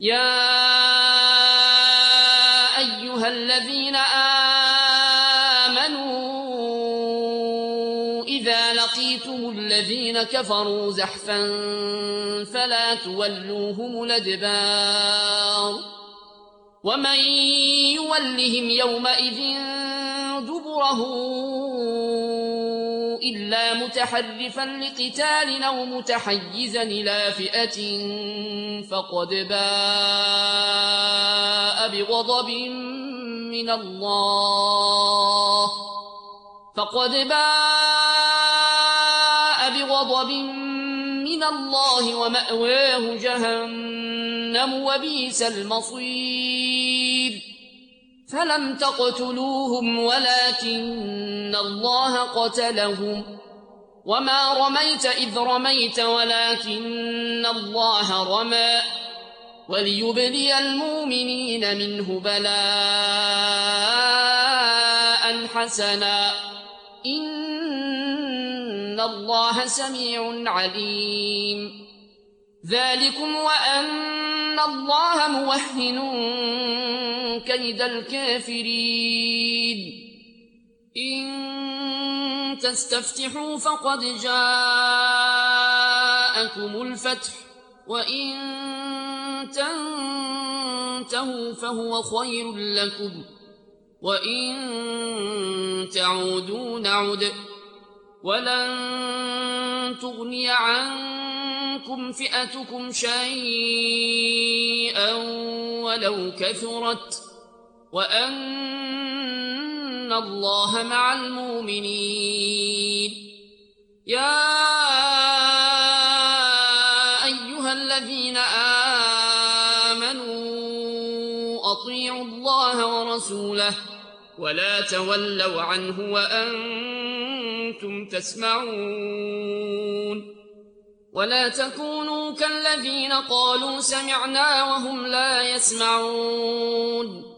يا أيها الذين آمنوا إذا لقيتم الذين كفروا زحفا فلا تولوهم الأدبار ومن يولهم يومئذ دبره إلا متحرفا لقتال أو متحيزا إلى فئة فقد باء بغضب من الله ومأواه جهنم وبئس المصير فلم تقتلوهم ولكن الله قتلهم وما رميت إذ رميت ولكن الله رمى وليبلي المؤمنين منه بلاء حسنا إن الله سميع عليم ذلكم وأن الله موهن كيد الكافرين إن تستفتحوا فقد جاءكم الفتح وإن تنتهوا فهو خير لكم وإن تعودوا نعد ولن تغني عنكم فئتكم شيئا ولو كثرت وأن الله مع المؤمنين يا أيها الذين آمنوا أطيعوا الله ورسوله ولا تولوا عنه وأنتم تسمعون ولا تكونوا كالذين قالوا سمعنا وهم لا يسمعون